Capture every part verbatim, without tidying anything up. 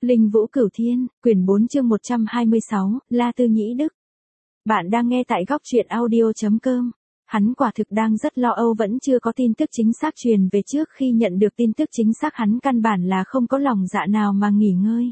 Linh Vũ Cửu Thiên, quyển bốn chương một trăm hai mươi sáu, La Tư Nhĩ Đức. Bạn đang nghe tại góc truyện audio chấm com. Hắn quả thực đang rất lo âu vẫn chưa có tin tức chính xác truyền về trước khi nhận được tin tức chính xác hắn căn bản là không có lòng dạ nào mà nghỉ ngơi.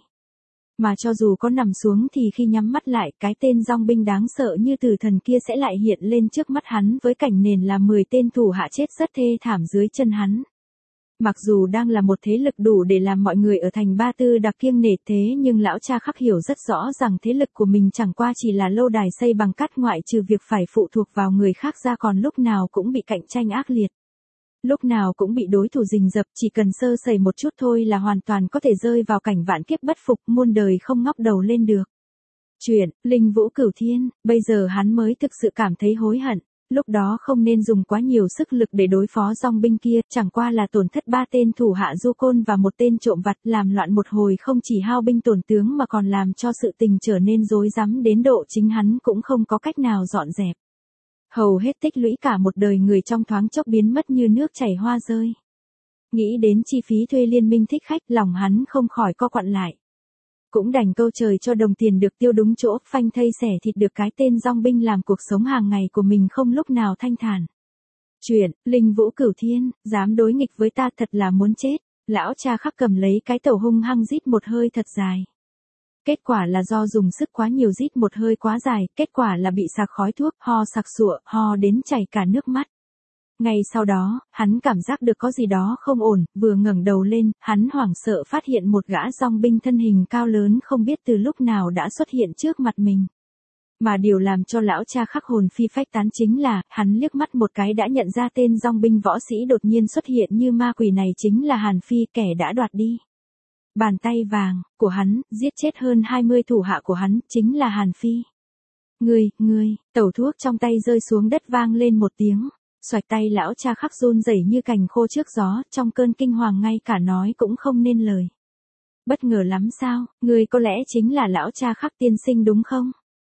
Mà cho dù có nằm xuống thì khi nhắm mắt lại cái tên dòng binh đáng sợ như tử thần kia sẽ lại hiện lên trước mắt hắn với cảnh nền là mười tên thủ hạ chết rất thê thảm dưới chân hắn. Mặc dù đang là một thế lực đủ để làm mọi người ở thành Ba Tư đặc kiêng nể thế nhưng lão cha Khắc hiểu rất rõ rằng thế lực của mình chẳng qua chỉ là lâu đài xây bằng cát ngoại trừ việc phải phụ thuộc vào người khác ra còn lúc nào cũng bị cạnh tranh ác liệt. Lúc nào cũng bị đối thủ rình rập chỉ cần sơ sẩy một chút thôi là hoàn toàn có thể rơi vào cảnh vạn kiếp bất phục muôn đời không ngóc đầu lên được. Chuyện, Linh Vũ Cửu Thiên, bây giờ hắn mới thực sự cảm thấy hối hận. Lúc đó không nên dùng quá nhiều sức lực để đối phó dòng binh kia, chẳng qua là tổn thất ba tên thủ hạ du côn và một tên trộm vặt làm loạn một hồi không chỉ hao binh tổn tướng mà còn làm cho sự tình trở nên rối rắm đến độ chính hắn cũng không có cách nào dọn dẹp. Hầu hết tích lũy cả một đời người trong thoáng chốc biến mất như nước chảy hoa rơi. Nghĩ đến chi phí thuê liên minh thích khách lòng hắn không khỏi co quặn lại. Cũng đành câu trời cho đồng tiền được tiêu đúng chỗ, phanh thây xẻ thịt được cái tên dòng binh làm cuộc sống hàng ngày của mình không lúc nào thanh thản. Chuyện, Linh Vũ Cửu Thiên, dám đối nghịch với ta thật là muốn chết, lão cha Khắc cầm lấy cái tẩu hung hăng rít một hơi thật dài. Kết quả là do dùng sức quá nhiều rít một hơi quá dài, kết quả là bị sặc khói thuốc, ho sặc sụa, ho đến chảy cả nước mắt. Ngay sau đó, hắn cảm giác được có gì đó không ổn, vừa ngẩng đầu lên, hắn hoảng sợ phát hiện một gã dòng binh thân hình cao lớn không biết từ lúc nào đã xuất hiện trước mặt mình. Mà điều làm cho lão cha Khắc hồn phi phách tán chính là, hắn liếc mắt một cái đã nhận ra tên dòng binh võ sĩ đột nhiên xuất hiện như ma quỷ này chính là Hàn Phi kẻ đã đoạt đi bàn tay vàng của hắn, giết chết hơn hai mươi thủ hạ của hắn, chính là Hàn Phi. Ngươi, ngươi, tẩu thuốc trong tay rơi xuống đất vang lên một tiếng. Xoạch tay lão cha Khắc run rẩy như cành khô trước gió, trong cơn kinh hoàng ngay cả nói cũng không nên lời. Bất ngờ lắm sao, ngươi có lẽ chính là lão cha Khắc tiên sinh đúng không?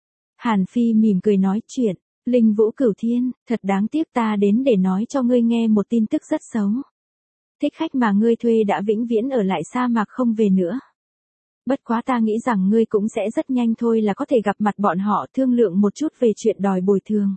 Hàn Phi mỉm cười nói chuyện, Linh Vũ Cửu Thiên, thật đáng tiếc ta đến để nói cho ngươi nghe một tin tức rất xấu. Thích khách mà ngươi thuê đã vĩnh viễn ở lại sa mạc không về nữa. Bất quá ta nghĩ rằng ngươi cũng sẽ rất nhanh thôi là có thể gặp mặt bọn họ thương lượng một chút về chuyện đòi bồi thường.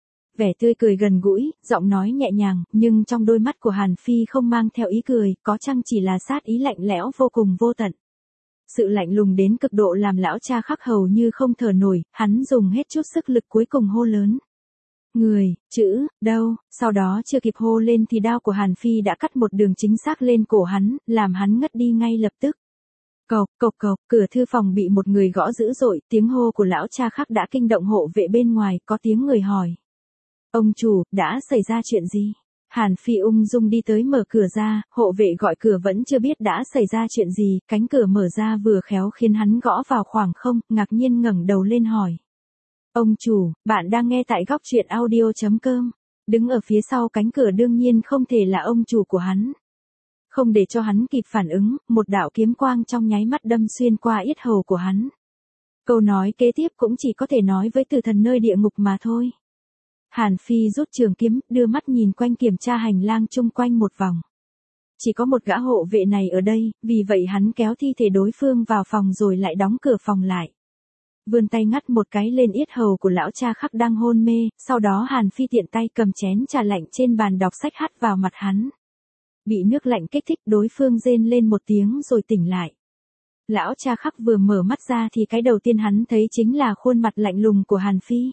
Vẻ tươi cười gần gũi, giọng nói nhẹ nhàng, nhưng trong đôi mắt của Hàn Phi không mang theo ý cười, có chăng chỉ là sát ý lạnh lẽo vô cùng vô tận. Sự lạnh lùng đến cực độ làm lão cha Khắc hầu như không thở nổi, hắn dùng hết chút sức lực cuối cùng hô lớn. Người, chữ, đâu, sau đó chưa kịp hô lên thì đao của Hàn Phi đã cắt một đường chính xác lên cổ hắn, làm hắn ngất đi ngay lập tức. Cộc, cộc cộc, cửa thư phòng bị một người gõ dữ dội, tiếng hô của lão cha Khắc đã kinh động hộ vệ bên ngoài, có tiếng người hỏi. Ông chủ, đã xảy ra chuyện gì? Hàn Phi ung dung đi tới mở cửa ra, hộ vệ gọi cửa vẫn chưa biết đã xảy ra chuyện gì, cánh cửa mở ra vừa khéo khiến hắn gõ vào khoảng không, ngạc nhiên ngẩng đầu lên hỏi. Ông chủ, bạn đang nghe tại góc truyện audio chấm com. Đứng ở phía sau cánh cửa đương nhiên không thể là ông chủ của hắn. Không để cho hắn kịp phản ứng, một đạo kiếm quang trong nháy mắt đâm xuyên qua yết hầu của hắn. Câu nói kế tiếp cũng chỉ có thể nói với tử thần nơi địa ngục mà thôi. Hàn Phi rút trường kiếm, đưa mắt nhìn quanh kiểm tra hành lang chung quanh một vòng. Chỉ có một gã hộ vệ này ở đây, vì vậy hắn kéo thi thể đối phương vào phòng rồi lại đóng cửa phòng lại. Vươn tay ngắt một cái lên yết hầu của lão cha Khắc đang hôn mê, sau đó Hàn Phi tiện tay cầm chén trà lạnh trên bàn đọc sách hắt vào mặt hắn. Bị nước lạnh kích thích đối phương rên lên một tiếng rồi tỉnh lại. Lão cha Khắc vừa mở mắt ra thì cái đầu tiên hắn thấy chính là khuôn mặt lạnh lùng của Hàn Phi.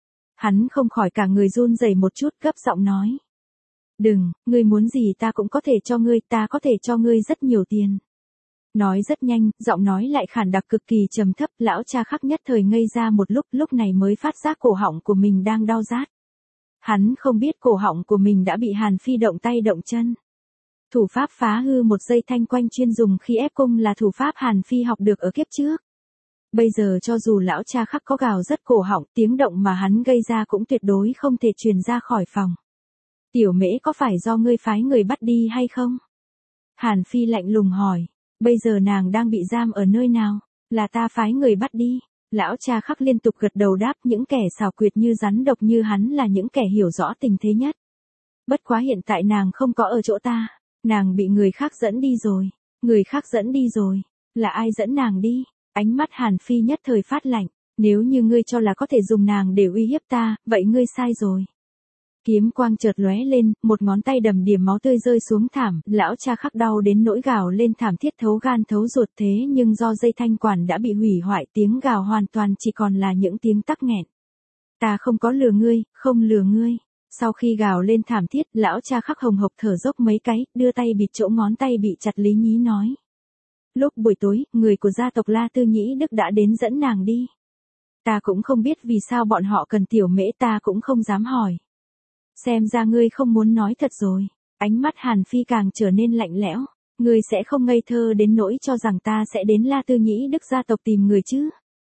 Hắn không khỏi cả người run rẩy một chút gấp giọng nói. Đừng, ngươi muốn gì ta cũng có thể cho ngươi, ta có thể cho ngươi rất nhiều tiền. Nói rất nhanh, giọng nói lại khản đặc cực kỳ trầm thấp, lão cha Khắc nhất thời ngây ra một lúc, lúc này mới phát giác cổ họng của mình đang đau rát. Hắn không biết cổ họng của mình đã bị Hàn Phi động tay động chân. Thủ pháp phá hư một dây thanh quanh chuyên dùng khi ép cung là thủ pháp Hàn Phi học được ở kiếp trước. Bây giờ cho dù lão cha Khắc có gào rất cổ họng, tiếng động mà hắn gây ra cũng tuyệt đối không thể truyền ra khỏi phòng. Tiểu Mễ có phải do ngươi phái người bắt đi hay không? Hàn Phi lạnh lùng hỏi. Bây giờ nàng đang bị giam ở nơi nào? Là ta phái người bắt đi. Lão cha Khắc liên tục gật đầu đáp, những kẻ xảo quyệt như rắn độc như hắn là những kẻ hiểu rõ tình thế nhất. Bất quá hiện tại nàng không có ở chỗ ta. Nàng bị người khác dẫn đi rồi. Người khác dẫn đi rồi. Là ai dẫn nàng đi? Ánh mắt Hàn Phi nhất thời phát lạnh. Nếu như ngươi cho là có thể dùng nàng để uy hiếp ta, vậy ngươi sai rồi. Kiếm quang chợt lóe lên, một ngón tay đầm đìa máu tươi rơi xuống thảm, lão cha khắc đau đến nỗi gào lên thảm thiết thấu gan thấu ruột, thế nhưng do dây thanh quản đã bị hủy hoại, tiếng gào hoàn toàn chỉ còn là những tiếng tắc nghẹn. Ta không có lừa ngươi, không lừa ngươi. Sau khi gào lên thảm thiết, lão cha khắc hồng hộc thở dốc mấy cái, đưa tay bịt chỗ ngón tay bị chặt Lý Nhí nói. Lúc buổi tối, người của gia tộc La Tư Nhĩ Đức đã đến dẫn nàng đi. Ta cũng không biết vì sao bọn họ cần tiểu mễ, ta cũng không dám hỏi. Xem ra ngươi không muốn nói thật rồi. Ánh mắt Hàn Phi càng trở nên lạnh lẽo. Ngươi sẽ không ngây thơ đến nỗi cho rằng ta sẽ đến La Tư Nhĩ Đức gia tộc tìm người chứ.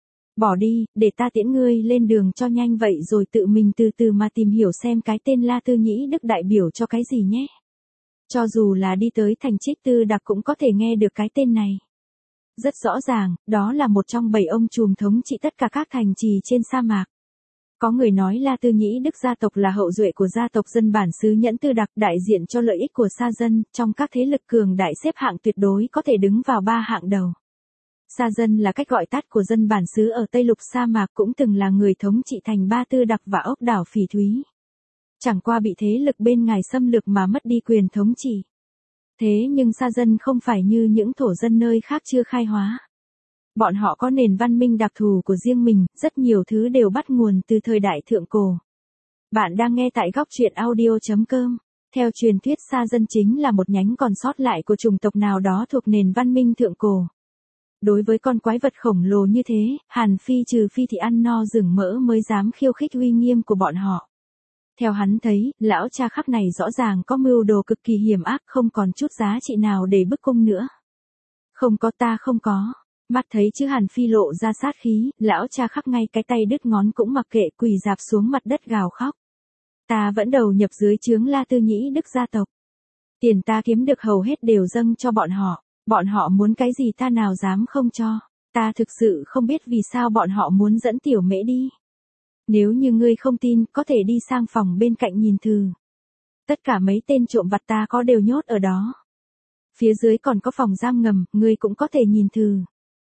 Bỏ đi, để ta tiễn ngươi lên đường cho nhanh vậy rồi tự mình từ từ mà tìm hiểu xem cái tên La Tư Nhĩ Đức đại biểu cho cái gì nhé. Cho dù là đi tới thành Trích Tư Đặc cũng có thể nghe được cái tên này. Rất rõ ràng, đó là một trong bảy ông trùm thống trị tất cả các thành trì trên sa mạc. Có người nói La Tư Nhĩ Đức gia tộc là hậu duệ của gia tộc dân bản xứ Nhẫn Tư Đặc, đại diện cho lợi ích của sa dân, trong các thế lực cường đại xếp hạng tuyệt đối có thể đứng vào ba hạng đầu. Sa dân là cách gọi tắt của dân bản xứ ở Tây Lục sa mạc, cũng từng là người thống trị thành Ba Tư Đặc và ốc đảo Phỉ Thúy. Chẳng qua bị thế lực bên ngoài xâm lược mà mất đi quyền thống trị. Thế nhưng sa dân không phải như những thổ dân nơi khác chưa khai hóa. Bọn họ có nền văn minh đặc thù của riêng mình, rất nhiều thứ đều bắt nguồn từ thời đại thượng cổ. Bạn đang nghe tại góc truyện audio chấm com. Theo truyền thuyết sa dân chính là một nhánh còn sót lại của chủng tộc nào đó thuộc nền văn minh thượng cổ. Đối với con quái vật khổng lồ như thế, Hàn Phi trừ phi thì ăn no rừng mỡ mới dám khiêu khích uy nghiêm của bọn họ. Theo hắn thấy, lão cha khắc này rõ ràng có mưu đồ cực kỳ hiểm ác, không còn chút giá trị nào để bức cung nữa. Không có, ta không có. Mắt thấy chứ Hàn Phi lộ ra sát khí, lão cha khắc ngay cái tay đứt ngón cũng mặc kệ, quỳ dạp xuống mặt đất gào khóc. Ta vẫn đầu nhập dưới trướng La Tư Nhĩ Đức gia tộc. Tiền ta kiếm được hầu hết đều dâng cho bọn họ. Bọn họ muốn cái gì ta nào dám không cho. Ta thực sự không biết vì sao bọn họ muốn dẫn tiểu mễ đi. Nếu như ngươi không tin, có thể đi sang phòng bên cạnh nhìn thử. Tất cả mấy tên trộm vặt ta có đều nhốt ở đó. Phía dưới còn có phòng giam ngầm, ngươi cũng có thể nhìn thử.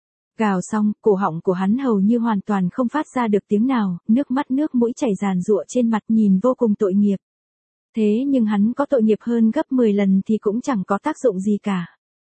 Gào xong, cổ họng của hắn hầu như hoàn toàn không phát ra được tiếng nào, nước mắt nước mũi chảy ràn rụa trên mặt, nhìn vô cùng tội nghiệp. Thế nhưng hắn có tội nghiệp hơn gấp mười lần thì cũng chẳng có tác dụng gì cả.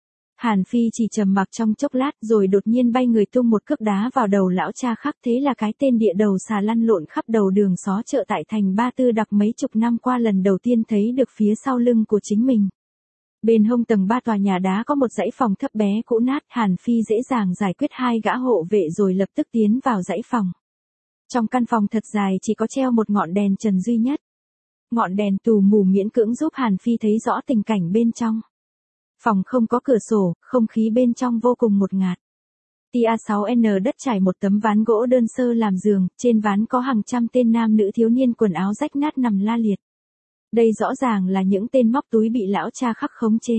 Hàn Phi chỉ trầm mặc trong chốc lát rồi đột nhiên bay người tung một cước đá vào đầu lão cha khắc, thế là cái tên địa đầu xà lăn lộn khắp đầu đường xó chợ tại thành Ba Tư Đặc mấy chục năm qua lần đầu tiên thấy được phía sau lưng của chính mình. Bên hông tầng ba tòa nhà đá có một dãy phòng thấp bé cũ nát, Hàn Phi dễ dàng giải quyết hai gã hộ vệ rồi lập tức tiến vào dãy phòng. Trong căn phòng thật dài chỉ có treo một ngọn đèn trần duy nhất. Ngọn đèn tù mù miễn cưỡng giúp Hàn Phi thấy rõ tình cảnh bên trong. Phòng không có cửa sổ, không khí bên trong vô cùng ngột ngạt. T A sáu N đất trải một tấm ván gỗ đơn sơ làm giường, trên ván có hàng trăm tên nam nữ thiếu niên quần áo rách nát nằm la liệt. Đây rõ ràng là những tên móc túi bị lão cha khắc khống chế.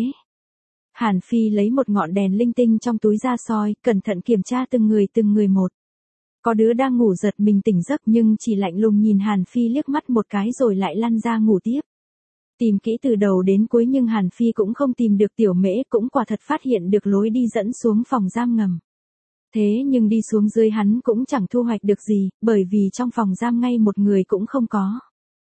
Hàn Phi lấy một ngọn đèn linh tinh trong túi ra soi, cẩn thận kiểm tra từng người từng người một. Có đứa đang ngủ giật mình tỉnh giấc nhưng chỉ lạnh lùng nhìn Hàn Phi liếc mắt một cái rồi lại lăn ra ngủ tiếp. Tìm kỹ từ đầu đến cuối nhưng Hàn Phi cũng không tìm được tiểu mễ, cũng quả thật phát hiện được lối đi dẫn xuống phòng giam ngầm. Thế nhưng đi xuống dưới hắn cũng chẳng thu hoạch được gì, bởi vì trong phòng giam ngay một người cũng không có.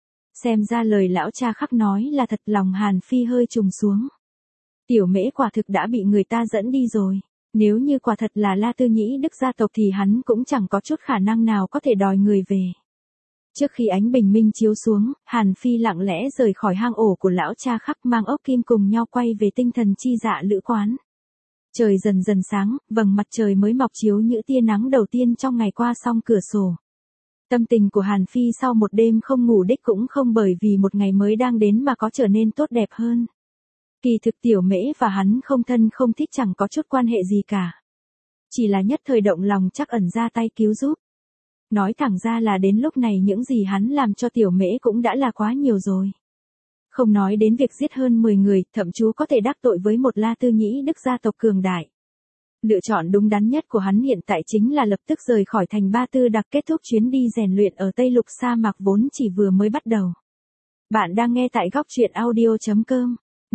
Xem ra lời lão cha khắc nói là thật, lòng Hàn Phi hơi trùng xuống. Tiểu mễ quả thực đã bị người ta dẫn đi rồi. Nếu như quả thật là La Tư Nhĩ Đức gia tộc thì hắn cũng chẳng có chút khả năng nào có thể đòi người về. Trước khi ánh bình minh chiếu xuống, Hàn Phi lặng lẽ rời khỏi hang ổ của lão cha khắc, mang ốc kim cùng nhau quay về tinh thần chi dạ lữ quán. Trời dần dần sáng, vầng mặt trời mới mọc chiếu những tia nắng đầu tiên trong ngày qua song cửa sổ. Tâm tình của Hàn Phi sau một đêm không ngủ đích cũng không bởi vì một ngày mới đang đến mà có trở nên tốt đẹp hơn. Kỳ thực tiểu mễ và hắn không thân không thích, chẳng có chút quan hệ gì cả. Chỉ là nhất thời động lòng chắc ẩn ra tay cứu giúp. Nói thẳng ra là đến lúc này những gì hắn làm cho tiểu mễ cũng đã là quá nhiều rồi. Không nói đến việc giết hơn mười người, thậm chí có thể đắc tội với một La Tư Nhĩ Đức gia tộc cường đại. Lựa chọn đúng đắn nhất của hắn hiện tại chính là lập tức rời khỏi thành Ba Tư Đặc, kết thúc chuyến đi rèn luyện ở Tây Lục sa mạc vốn chỉ vừa mới bắt đầu. Bạn đang nghe tại góc truyện audio chấm com.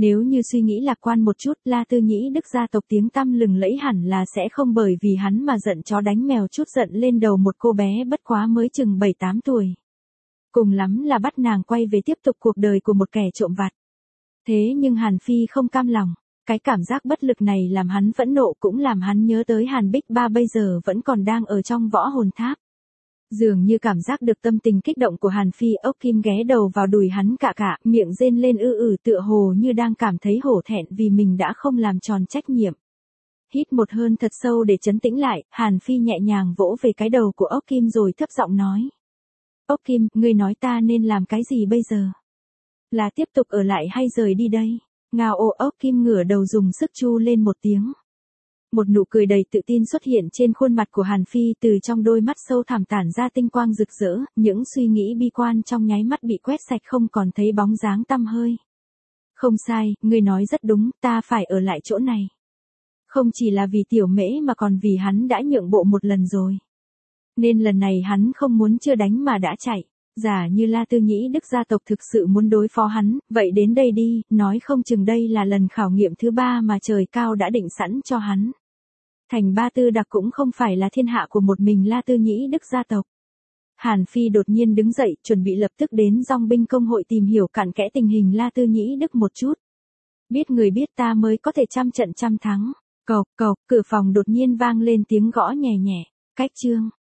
Nếu như suy nghĩ lạc quan một chút, La Tư Nhĩ Đức gia tộc tiếng tăm lừng lẫy hẳn là sẽ không bởi vì hắn mà giận chó đánh mèo chút giận lên đầu một cô bé bất quá mới chừng bảy tám tuổi. Cùng lắm là bắt nàng quay về tiếp tục cuộc đời của một kẻ trộm vặt. Thế nhưng Hàn Phi không cam lòng, cái cảm giác bất lực này làm hắn phẫn nộ cũng làm hắn nhớ tới Hàn Bích Ba bây giờ vẫn còn đang ở trong võ hồn tháp. Dường như cảm giác được tâm tình kích động của Hàn Phi, ốc kim ghé đầu vào đùi hắn cạ cạ, miệng rên lên ư ử tựa hồ như đang cảm thấy hổ thẹn vì mình đã không làm tròn trách nhiệm. Hít một hơi thật sâu để trấn tĩnh lại, Hàn Phi nhẹ nhàng vỗ về cái đầu của ốc kim rồi thấp giọng nói. Ốc kim, ngươi nói ta nên làm cái gì bây giờ? Là tiếp tục ở lại hay rời đi đây? Ngao ô, ốc kim ngửa đầu dùng sức chu lên một tiếng. Một nụ cười đầy tự tin xuất hiện trên khuôn mặt của Hàn Phi, từ trong đôi mắt sâu thẳm tản ra tinh quang rực rỡ, những suy nghĩ bi quan trong nháy mắt bị quét sạch không còn thấy bóng dáng tăm hơi. Không sai, ngươi nói rất đúng, ta phải ở lại chỗ này. Không chỉ là vì tiểu mễ mà còn vì hắn đã nhượng bộ một lần rồi. Nên lần này hắn không muốn chưa đánh mà đã chạy. Giả như La Tư Nhĩ Đức gia tộc thực sự muốn đối phó hắn, vậy đến đây đi, nói không chừng đây là lần khảo nghiệm thứ ba mà trời cao đã định sẵn cho hắn. Thành Ba Tư Đặc cũng không phải là thiên hạ của một mình La Tư Nhĩ Đức gia tộc. Hàn Phi đột nhiên đứng dậy, chuẩn bị lập tức đến Dòng binh công hội tìm hiểu cặn kẽ tình hình La Tư Nhĩ Đức một chút. Biết người biết ta mới có thể trăm trận trăm thắng. Cộc cộc, cửa phòng đột nhiên vang lên tiếng gõ nhẹ nhẹ. Cách chương